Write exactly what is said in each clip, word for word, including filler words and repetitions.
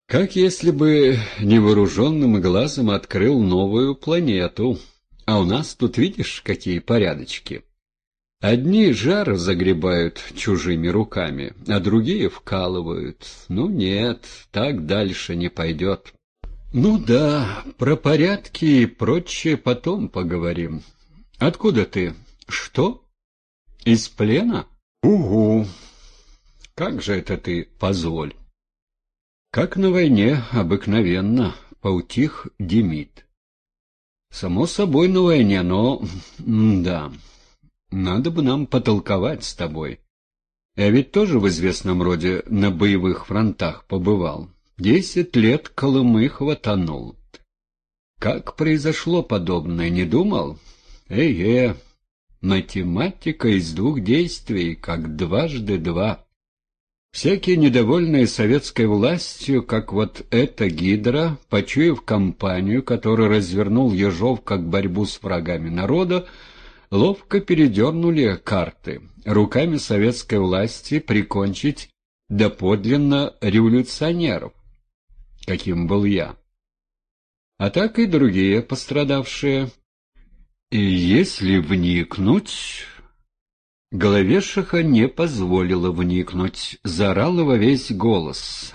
Как если бы невооруженным глазом открыл новую планету. А у нас тут, видишь, какие порядочки. Одни жар загребают чужими руками, а другие вкалывают. Ну нет, так дальше не пойдет. Ну да, про порядки и прочее потом поговорим. Откуда ты? Что? Из плена? Угу. Как же это ты, позволь? Как на войне, обыкновенно, поутих Демид. Само собой на войне, но... да, надо бы нам потолковать с тобой. Я ведь тоже в известном роде на боевых фронтах побывал. Десять лет Колымы хватанул. Как произошло подобное, не думал? Э-э, математика из двух действий, как дважды два. Всякие недовольные советской властью, как вот эта гидра, почуяв кампанию, которую развернул Ежов как борьбу с врагами народа, ловко передернули карты, руками советской власти прикончить доподлинно революционеров, каким был я. А так и другие пострадавшие. И если вникнуть... Головешиха не позволила вникнуть, заорала во весь голос: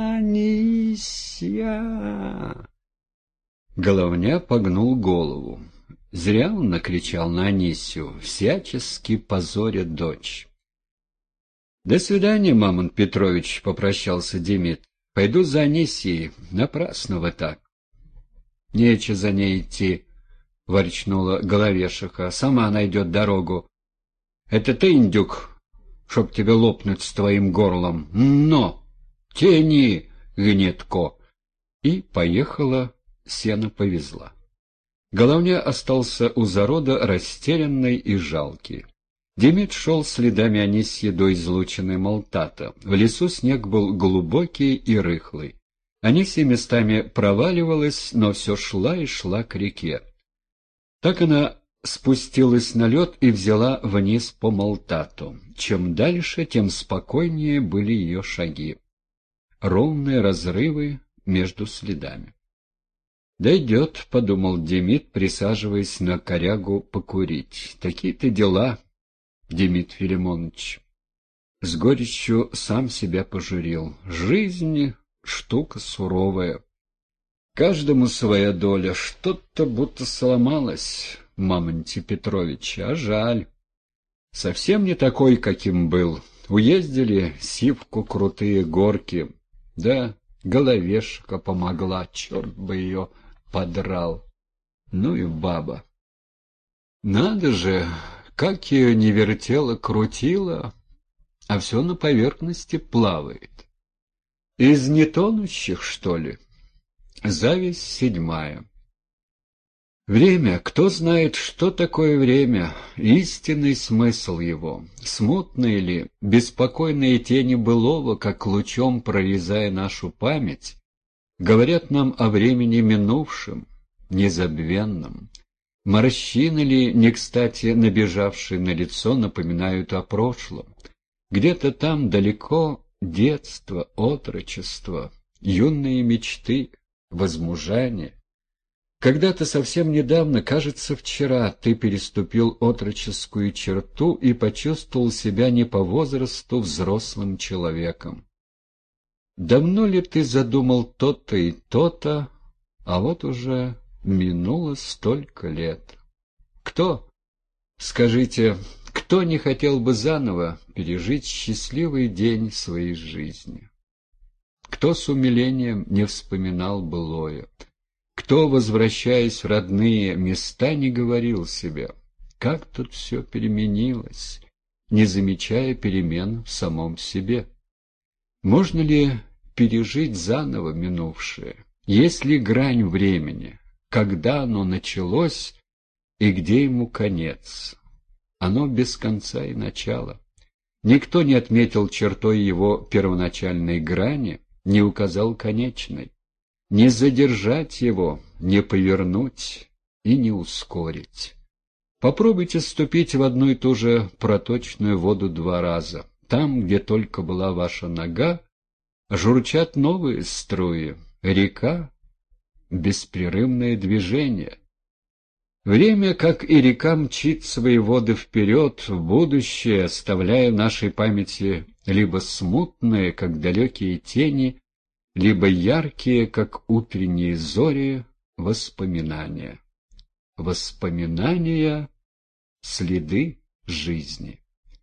«Анисья!» Головня погнул голову. Зря он накричал на Анисью, всячески позоря дочь. «До свидания, Мамонт Петрович», — попрощался Демид. «Пойду за Анисьей, напрасно вы так». «Нече за ней идти», — ворчнула Головешиха, — «сама найдет дорогу». «Это ты, индюк, чтоб тебе лопнуть с твоим горлом? Но! Тяни, гнетко!» И поехала, сено повезла. Головня остался у зарода растерянный и жалкий. Демид шел следами Анисьи до излученной Малтата. В лесу снег был глубокий и рыхлый. Анисья местами проваливалась, но все шла и шла к реке. Так она спустилась на лед и взяла вниз по Малтату. Чем дальше, тем спокойнее были ее шаги. Ровные разрывы между следами. «Дойдет», — подумал Демид, присаживаясь на корягу покурить. «Такие-то дела, Демид Филимонович». С горечью сам себя пожурил. Жизнь — штука суровая. Каждому своя доля, что-то будто сломалось. Мамонте Петрович, а жаль. Совсем не такой, каким был. Уездили Сивку крутые горки. Да, Головешка помогла, черт бы ее подрал. Ну и баба. Надо же, как ее не вертело, крутило, а все на поверхности плавает. Из нетонущих, что ли? Зависть седьмая. Время, кто знает, что такое время, истинный смысл его, смутные ли, беспокойные тени былого, как лучом прорезая нашу память, говорят нам о времени минувшем, незабвенном. Морщины ли, не кстати набежавшие на лицо, напоминают о прошлом. Где-то там далеко детство, отрочество, юные мечты, возмужание. Когда-то совсем недавно, кажется, вчера, ты переступил отроческую черту и почувствовал себя не по возрасту взрослым человеком. Давно ли ты задумал то-то и то-то, а вот уже минуло столько лет. Кто, скажите, кто не хотел бы заново пережить счастливый день своей жизни? Кто с умилением не вспоминал былое? Кто, возвращаясь в родные места, не говорил себе: как тут все переменилось, не замечая перемен в самом себе? Можно ли пережить заново минувшее? Есть ли грань времени? Когда оно началось и где ему конец? Оно без конца и начала. Никто не отметил чертой его первоначальной грани, не указал конечной. Не задержать его, не повернуть и не ускорить. Попробуйте ступить в одну и ту же проточную воду два раза. Там, где только была ваша нога, Журчат новые струи, река — беспрерывное движение. Время, как и река, мчит свои воды вперед, в будущее, оставляя в нашей памяти либо смутные, как далекие тени, либо яркие, как утренние зори, воспоминания. Воспоминания — следы жизни.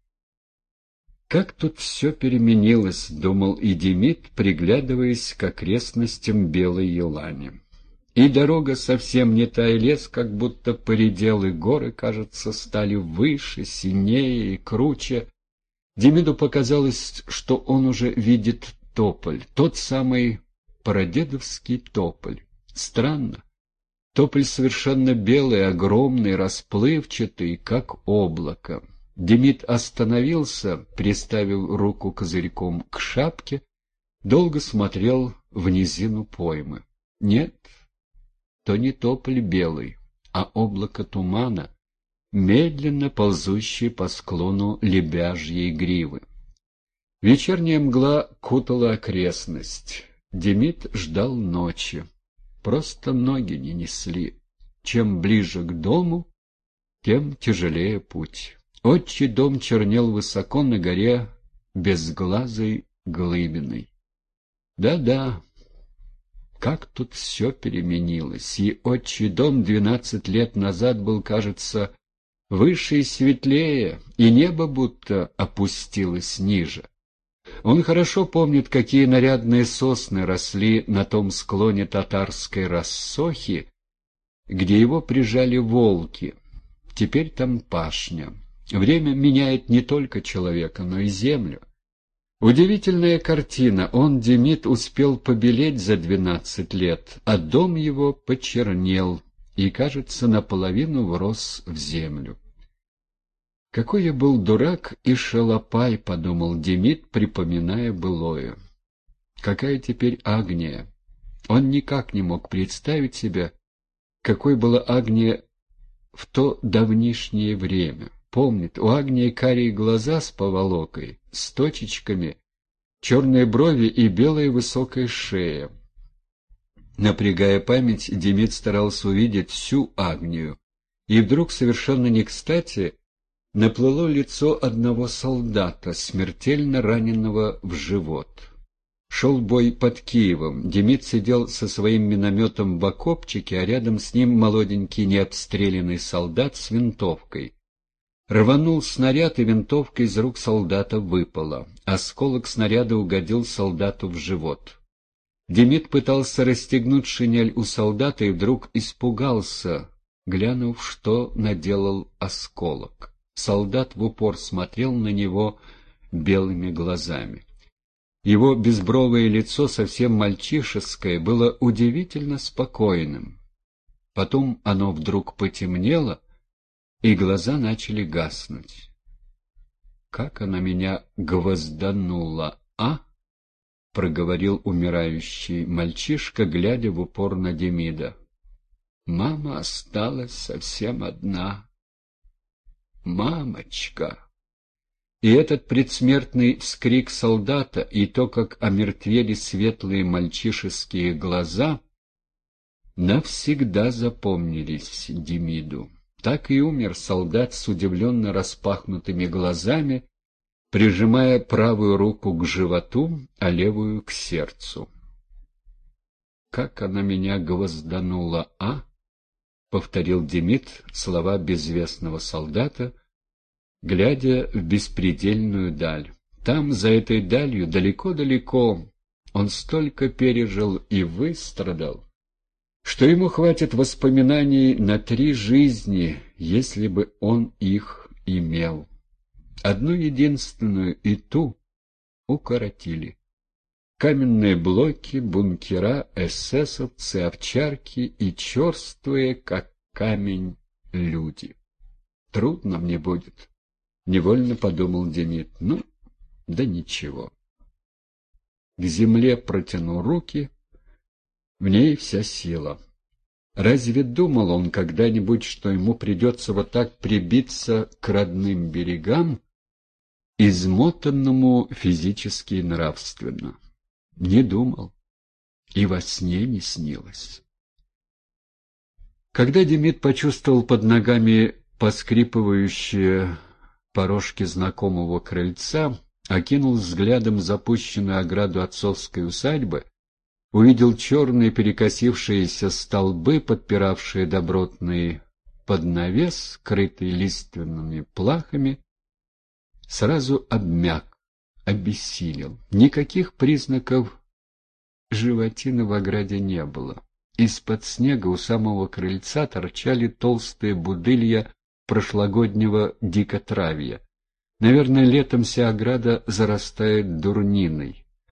«Как тут все переменилось», — думал и Демид, приглядываясь к окрестностям Белой Елани. И дорога совсем не та, и лес как будто поредел, и горы, кажется, стали выше, синее и круче. Демиду показалось, что он уже видит тополь, тот самый прадедовский тополь. Странно. Тополь совершенно белый, огромный, расплывчатый, как облако. Демид остановился, приставив руку козырьком к шапке, долго смотрел в низину поймы. Нет, то не тополь белый, а облако тумана, медленно ползущее по склону лебяжьей гривы. Вечерняя мгла кутала окрестность. Демид ждал ночи. Просто ноги не несли. Чем ближе к дому, тем тяжелее путь. Отчий дом чернел высоко на горе безглазой глыбиной. Да-да, как тут все переменилось, и отчий дом двенадцать лет назад был, кажется, выше и светлее, и небо будто опустилось ниже. Он хорошо помнит, какие нарядные сосны росли на том склоне татарской рассохи, где его прижали волки. Теперь там пашня. Время меняет не только человека, но и землю. Удивительная картина. Он, Демид, успел побелеть за двенадцать лет, а дом его почернел и, кажется, наполовину врос в землю. «Какой я был дурак и шалопай», — подумал Демид, припоминая былое. «Какая теперь Агния?» Он никак не мог представить себя, какой была Агния в то давнишнее время. Помнит, у Агнии карие глаза с поволокой, с точечками, черные брови и белая высокая шея. Напрягая память, Демид старался увидеть всю Агнию, и вдруг совершенно не кстати наплыло лицо одного солдата, смертельно раненого в живот. Шел бой под Киевом. Демид сидел со своим минометом в окопчике, а рядом с ним молоденький необстрелянный солдат с винтовкой. Рванул снаряд, и винтовка из рук солдата выпала. Осколок снаряда угодил солдату в живот. Демид пытался расстегнуть шинель у солдата и вдруг испугался, глянув, что наделал осколок. Солдат в упор смотрел на него белыми глазами. Его безбровое лицо, совсем мальчишеское, было удивительно спокойным. Потом оно вдруг потемнело, и глаза начали гаснуть. «Как она меня гвозданула, а?» — проговорил умирающий мальчишка, глядя в упор на Демида. «Мама осталась совсем одна. Мамочка!» И этот предсмертный вскрик солдата, и то, как омертвели светлые мальчишеские глаза, навсегда запомнились Демиду. Так и умер солдат с удивленно распахнутыми глазами, прижимая правую руку к животу, а левую к сердцу. «Как она меня гвозданула, а?» — повторил Демид слова безвестного солдата, глядя в беспредельную даль. Там, за этой далью, далеко-далеко, он столько пережил и выстрадал, что ему хватит воспоминаний на три жизни, если бы он их имел. Одну единственную, и ту укоротили. Каменные блоки, бункера, эсэсовцы, овчарки и черствые, как камень, люди. Трудно мне будет, — невольно подумал Демид. Ну, да ничего. К земле протянул руки, в ней вся сила. Разве думал он когда-нибудь, что ему придется вот так прибиться к родным берегам, измотанному физически и нравственно? Не думал, и во сне не снилось. Когда Демид почувствовал под ногами поскрипывающие порожки знакомого крыльца, окинул взглядом запущенную ограду отцовской усадьбы, увидел черные перекосившиеся столбы, подпиравшие добротный поднавес, крытый лиственными плахами, сразу обмяк, обессилел. Никаких признаков животины в ограде не было. Из-под снега у самого крыльца торчали толстые будылья прошлогоднего дикотравья. Наверное, летом вся ограда зарастает дурниной.